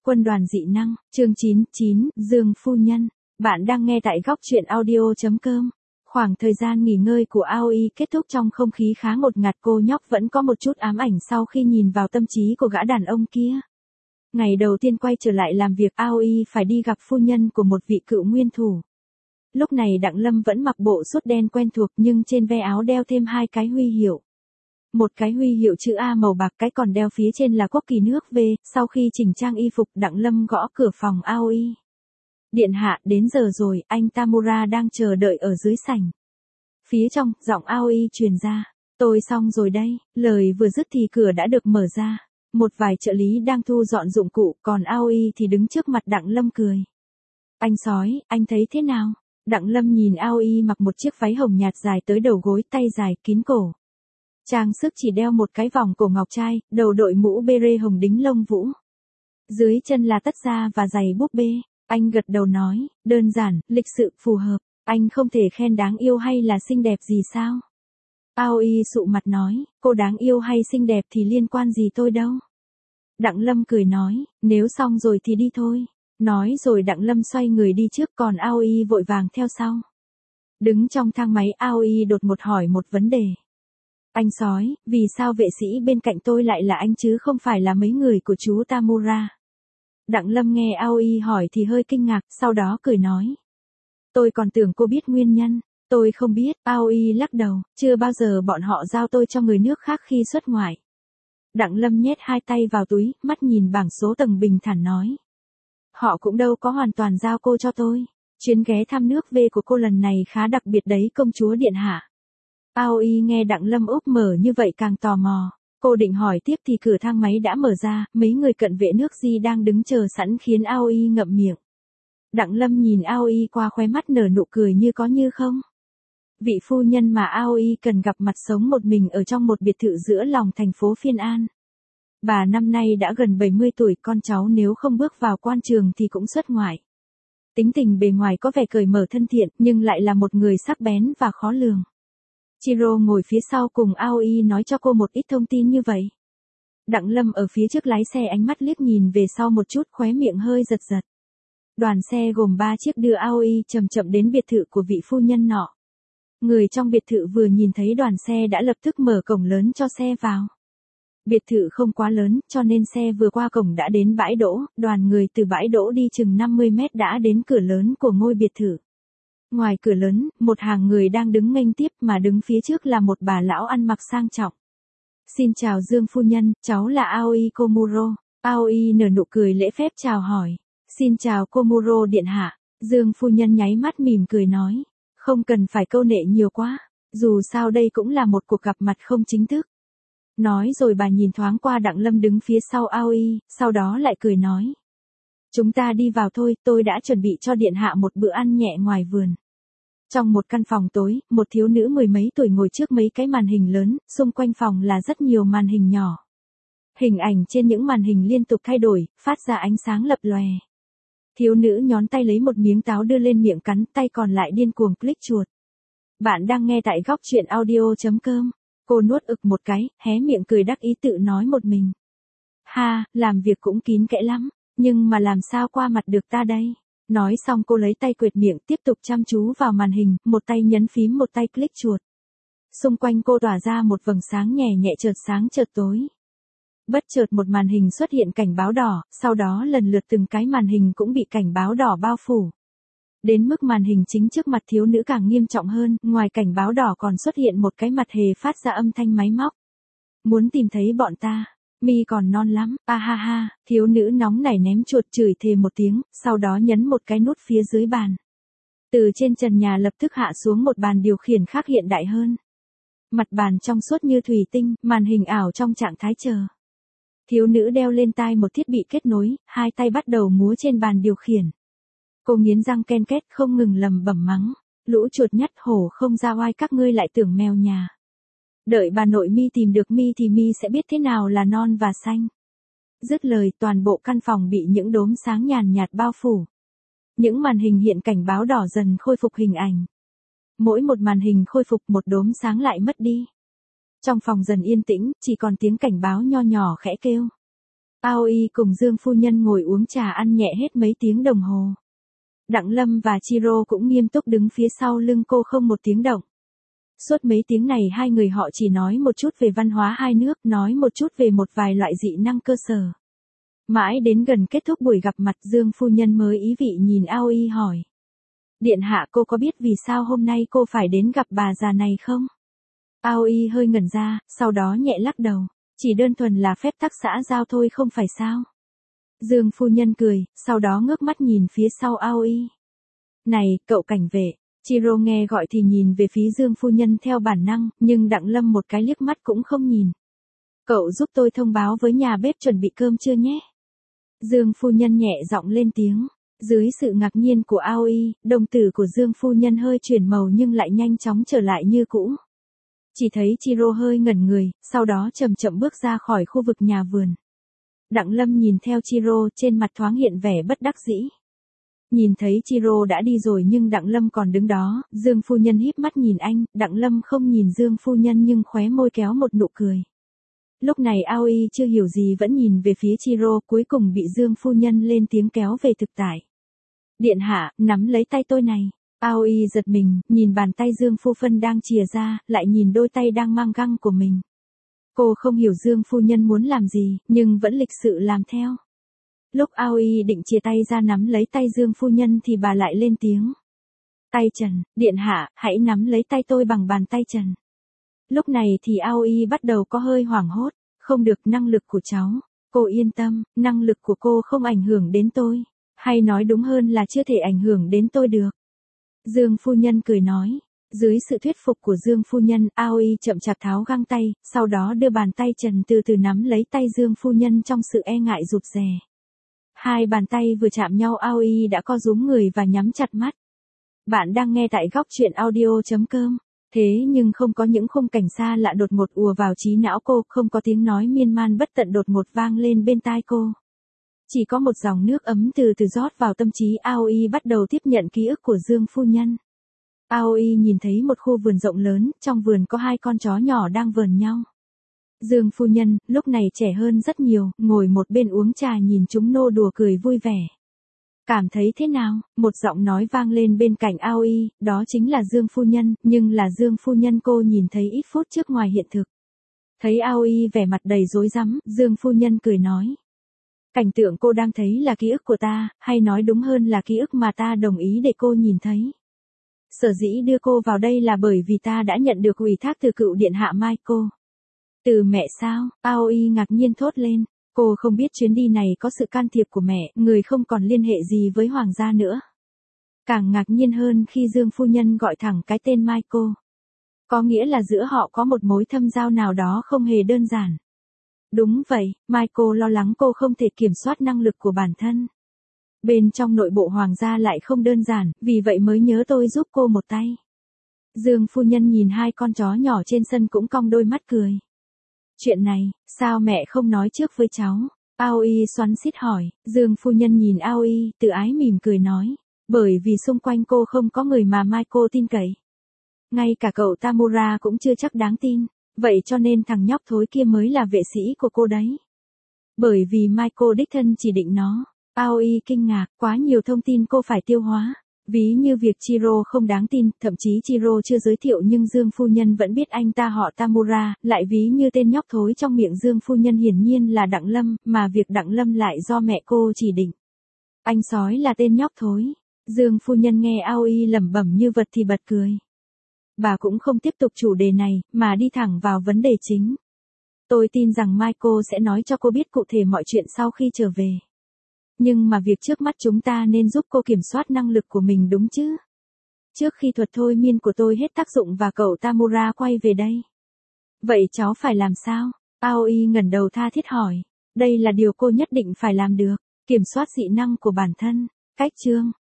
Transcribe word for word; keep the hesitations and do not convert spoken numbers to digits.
Quân đoàn dị năng, chương chín mươi chín, Dương Phu Nhân. Bạn đang nghe tại góc truyện audio.com. Khoảng thời gian nghỉ ngơi của a o e kết thúc trong không khí khá ngột ngạt, cô nhóc vẫn có một chút ám ảnh sau khi nhìn vào tâm trí của gã đàn ông kia. Ngày đầu tiên quay trở lại làm việc, a o e phải đi gặp phu nhân của một vị cựu nguyên thủ. Lúc này Đặng Lâm vẫn mặc bộ sút đen quen thuộc nhưng trên ve áo đeo thêm hai cái huy hiệu. Một cái huy hiệu chữ A màu bạc, cái còn đeo phía trên là quốc kỳ nước V. Sau khi chỉnh trang y phục, Đặng Lâm gõ cửa phòng a o e. Điện hạ, đến giờ rồi, anh Tamura đang chờ đợi ở dưới sảnh. Phía trong, giọng a o e truyền ra. Tôi xong rồi đây. Lời vừa dứt thì cửa đã được mở ra. Một vài trợ lý đang thu dọn dụng cụ, còn a o e thì đứng trước mặt Đặng Lâm cười. Anh sói, anh thấy thế nào? Đặng Lâm nhìn a o e mặc một chiếc váy hồng nhạt dài tới đầu gối, tay dài, kín cổ. Trang sức chỉ đeo một cái vòng cổ ngọc trai, đầu đội mũ bê rê hồng đính lông vũ. Dưới chân là tất da và giày búp bê. Anh gật đầu nói, đơn giản, lịch sự, phù hợp. Anh không thể khen đáng yêu hay là xinh đẹp gì sao? a o e sụ mặt nói, cô đáng yêu hay xinh đẹp thì liên quan gì tôi đâu. Đặng Lâm cười nói, nếu xong rồi thì đi thôi. Nói rồi Đặng Lâm xoay người đi trước, còn a o e vội vàng theo sau. Đứng trong thang máy, a o e đột ngột hỏi một vấn đề. Anh sói, vì sao vệ sĩ bên cạnh tôi lại là anh chứ không phải là mấy người của chú Tamura? Đặng Lâm nghe a o e hỏi thì hơi kinh ngạc, sau đó cười nói. Tôi còn tưởng cô biết nguyên nhân. Tôi không biết, a o e lắc đầu, chưa bao giờ bọn họ giao tôi cho người nước khác khi xuất ngoại. Đặng Lâm nhét hai tay vào túi, mắt nhìn bảng số tầng bình thản nói. Họ cũng đâu có hoàn toàn giao cô cho tôi. Chuyến ghé thăm nước V của cô lần này khá đặc biệt đấy công chúa điện hạ. a o e nghe Đặng Lâm úp mở như vậy càng tò mò. Cô định hỏi tiếp thì cửa thang máy đã mở ra, mấy người cận vệ nước Di đang đứng chờ sẵn khiến a o e ngậm miệng. Đặng Lâm nhìn a o e qua khóe mắt nở nụ cười như có như không. Vị phu nhân mà a o e cần gặp mặt sống một mình ở trong một biệt thự giữa lòng thành phố Phiên An. Bà năm nay đã gần bảy mươi tuổi, con cháu nếu không bước vào quan trường thì cũng xuất ngoại. Tính tình bề ngoài có vẻ cởi mở thân thiện nhưng lại là một người sắc bén và khó lường. Chiro ngồi phía sau cùng a o e nói cho cô một ít thông tin như vậy. Đặng Lâm ở phía trước lái xe, ánh mắt liếc nhìn về sau một chút, khóe miệng hơi giật giật. Đoàn xe gồm ba chiếc đưa a o e chậm chậm đến biệt thự của vị phu nhân nọ. Người trong biệt thự vừa nhìn thấy đoàn xe đã lập tức mở cổng lớn cho xe vào. Biệt thự không quá lớn, cho nên xe vừa qua cổng đã đến bãi đỗ, đoàn người từ bãi đỗ đi chừng năm mươi mét đã đến cửa lớn của ngôi biệt thự. Ngoài cửa lớn, một hàng người đang đứng nghênh tiếp, mà đứng phía trước là một bà lão ăn mặc sang trọng. Xin chào Dương phu nhân, cháu là a o e Komuro. a o e nở nụ cười lễ phép chào hỏi. Xin chào Komuro điện hạ. Dương phu nhân nháy mắt mỉm cười nói. Không cần phải câu nệ nhiều quá, dù sao đây cũng là một cuộc gặp mặt không chính thức. Nói rồi bà nhìn thoáng qua Đặng Lâm đứng phía sau a o e, sau đó lại cười nói. Chúng ta đi vào thôi, tôi đã chuẩn bị cho điện hạ một bữa ăn nhẹ ngoài vườn. Trong một căn phòng tối, một thiếu nữ mười mấy tuổi ngồi trước mấy cái màn hình lớn, xung quanh phòng là rất nhiều màn hình nhỏ. Hình ảnh trên những màn hình liên tục thay đổi, phát ra ánh sáng lập lòe. Thiếu nữ nhón tay lấy một miếng táo đưa lên miệng cắn, tay còn lại điên cuồng click chuột. Bạn đang nghe tại góc truyện audio.com. Cô nuốt ực một cái, hé miệng cười đắc ý tự nói một mình. Ha, làm việc cũng kín kẽ lắm, nhưng mà làm sao qua mặt được ta đây? Nói xong cô lấy tay quệt miệng, tiếp tục chăm chú vào màn hình, một tay nhấn phím một tay click chuột. Xung quanh cô tỏa ra một vầng sáng nhẹ nhẹ, chợt sáng chợt tối. Bất chợt một màn hình xuất hiện cảnh báo đỏ, sau đó lần lượt từng cái màn hình cũng bị cảnh báo đỏ bao phủ. Đến mức màn hình chính trước mặt thiếu nữ càng nghiêm trọng hơn, ngoài cảnh báo đỏ còn xuất hiện một cái mặt hề phát ra âm thanh máy móc. Muốn tìm thấy bọn ta, mi còn non lắm, a ha ha, thiếu nữ nóng nảy ném chuột chửi thề một tiếng, sau đó nhấn một cái nút phía dưới bàn. Từ trên trần nhà lập tức hạ xuống một bàn điều khiển khác hiện đại hơn. Mặt bàn trong suốt như thủy tinh, màn hình ảo trong trạng thái chờ. Thiếu nữ đeo lên tai một thiết bị kết nối, hai tay bắt đầu múa trên bàn điều khiển. Cô nghiến răng ken két không ngừng lầm bẩm mắng. Lũ chuột nhắt hổ không ra oai, các ngươi lại tưởng mèo nhà. Đợi bà nội mi tìm được mi thì mi sẽ biết thế nào là non và xanh. Dứt lời, toàn bộ căn phòng bị những đốm sáng nhàn nhạt bao phủ. Những màn hình hiện cảnh báo đỏ dần khôi phục hình ảnh. Mỗi một màn hình khôi phục một đốm sáng lại mất đi. Trong phòng dần yên tĩnh, chỉ còn tiếng cảnh báo nho nhỏ khẽ kêu. Aoi cùng Dương phu nhân ngồi uống trà ăn nhẹ hết mấy tiếng đồng hồ. Đặng Lâm và Chiro cũng nghiêm túc đứng phía sau lưng cô không một tiếng động. Suốt mấy tiếng này hai người họ chỉ nói một chút về văn hóa hai nước, nói một chút về một vài loại dị năng cơ sở. Mãi đến gần kết thúc buổi gặp mặt Dương phu nhân mới ý vị nhìn Aoi hỏi. Điện hạ cô có biết vì sao hôm nay cô phải đến gặp bà già này không? Aoi hơi ngẩn ra, sau đó nhẹ lắc đầu. Chỉ đơn thuần là phép tắc xã giao thôi không phải sao? Dương phu nhân cười, sau đó ngước mắt nhìn phía sau Aoi. Này, cậu cảnh vệ. Chiro nghe gọi thì nhìn về phía Dương phu nhân theo bản năng, nhưng Đặng Lâm một cái liếc mắt cũng không nhìn. Cậu giúp tôi thông báo với nhà bếp chuẩn bị cơm chưa nhé? Dương phu nhân nhẹ giọng lên tiếng. Dưới sự ngạc nhiên của Aoi, đồng tử của Dương phu nhân hơi chuyển màu nhưng lại nhanh chóng trở lại như cũ. Chỉ thấy Chiro hơi ngẩn người, sau đó chậm chậm bước ra khỏi khu vực nhà vườn. Đặng Lâm nhìn theo Chiro, trên mặt thoáng hiện vẻ bất đắc dĩ. Nhìn thấy Chiro đã đi rồi nhưng Đặng Lâm còn đứng đó, Dương phu nhân híp mắt nhìn anh, Đặng Lâm không nhìn Dương phu nhân nhưng khóe môi kéo một nụ cười. Lúc này Aoi chưa hiểu gì vẫn nhìn về phía Chiro, cuối cùng bị Dương phu nhân lên tiếng kéo về thực tại. Điện hạ, nắm lấy tay tôi này. Aoi giật mình, nhìn bàn tay Dương phu phân đang chìa ra, lại nhìn đôi tay đang mang găng của mình. Cô không hiểu Dương phu nhân muốn làm gì, nhưng vẫn lịch sự làm theo. Lúc Aoi định chia tay ra nắm lấy tay Dương phu nhân thì bà lại lên tiếng. Tay trần, điện hạ, hãy nắm lấy tay tôi bằng bàn tay trần. Lúc này thì Aoi bắt đầu có hơi hoảng hốt, không được, năng lực của cháu. Cô yên tâm, năng lực của cô không ảnh hưởng đến tôi. Hay nói đúng hơn là chưa thể ảnh hưởng đến tôi được. Dương phu nhân cười nói. Dưới sự thuyết phục của Dương phu nhân, Aoi chậm chạp tháo găng tay, sau đó đưa bàn tay trần từ từ nắm lấy tay Dương phu nhân trong sự e ngại rụt rè. Hai bàn tay vừa chạm nhau Aoi đã co rúm người và nhắm chặt mắt. Bạn đang nghe tại góc truyện audio chấm com. Thế nhưng không có những khung cảnh xa lạ đột ngột ùa vào trí não cô, không có tiếng nói miên man bất tận đột ngột vang lên bên tai cô. Chỉ có một dòng nước ấm từ từ rót vào tâm trí Aoi bắt đầu tiếp nhận ký ức của Dương phu nhân. Aoi nhìn thấy một khu vườn rộng lớn, trong vườn có hai con chó nhỏ đang vờn nhau. Dương phu nhân, lúc này trẻ hơn rất nhiều, ngồi một bên uống trà nhìn chúng nô đùa cười vui vẻ. Cảm thấy thế nào? Một giọng nói vang lên bên cạnh Aoi, đó chính là Dương phu nhân, nhưng là Dương phu nhân cô nhìn thấy ít phút trước ngoài hiện thực. Thấy Aoi vẻ mặt đầy rối rắm, Dương phu nhân cười nói. Cảnh tượng cô đang thấy là ký ức của ta, hay nói đúng hơn là ký ức mà ta đồng ý để cô nhìn thấy. Sở dĩ đưa cô vào đây là bởi vì ta đã nhận được ủy thác từ cựu điện hạ Michael. Từ mẹ sao? Aoi ngạc nhiên thốt lên. Cô không biết chuyến đi này có sự can thiệp của mẹ, người không còn liên hệ gì với hoàng gia nữa. Càng ngạc nhiên hơn khi Dương phu nhân gọi thẳng cái tên Michael. Có nghĩa là giữa họ có một mối thâm giao nào đó không hề đơn giản. Đúng vậy, Michael lo lắng cô không thể kiểm soát năng lực của bản thân. Bên trong nội bộ hoàng gia lại không đơn giản, vì vậy mới nhớ tôi giúp cô một tay. Dương phu nhân nhìn hai con chó nhỏ trên sân cũng cong đôi mắt cười. Chuyện này, sao mẹ không nói trước với cháu? Aoi xoắn xít hỏi, Dương phu nhân nhìn Aoi, tự ái mỉm cười nói. Bởi vì xung quanh cô không có người mà Michael tin cậy. Ngay cả cậu Tamura cũng chưa chắc đáng tin. Vậy cho nên thằng nhóc thối kia mới là vệ sĩ của cô đấy. Bởi vì Michael đích thân chỉ định nó. Aoi kinh ngạc, quá nhiều thông tin cô phải tiêu hóa. Ví như việc Chiro không đáng tin, thậm chí Chiro chưa giới thiệu nhưng Dương phu nhân vẫn biết anh ta họ Tamura, lại ví như tên nhóc thối trong miệng Dương phu nhân hiển nhiên là Đặng Lâm, mà việc Đặng Lâm lại do mẹ cô chỉ định. Anh sói là tên nhóc thối. Dương phu nhân nghe Aoi lẩm bẩm như vật thì bật cười. Bà cũng không tiếp tục chủ đề này, mà đi thẳng vào vấn đề chính. Tôi tin rằng Michael sẽ nói cho cô biết cụ thể mọi chuyện sau khi trở về. Nhưng mà việc trước mắt chúng ta nên giúp cô kiểm soát năng lực của mình đúng chứ? Trước khi thuật thôi miên của tôi hết tác dụng và cậu Tamura quay về đây. Vậy cháu phải làm sao? Aoi ngẩng đầu tha thiết hỏi. Đây là điều cô nhất định phải làm được. Kiểm soát dị năng của bản thân. Cách chương.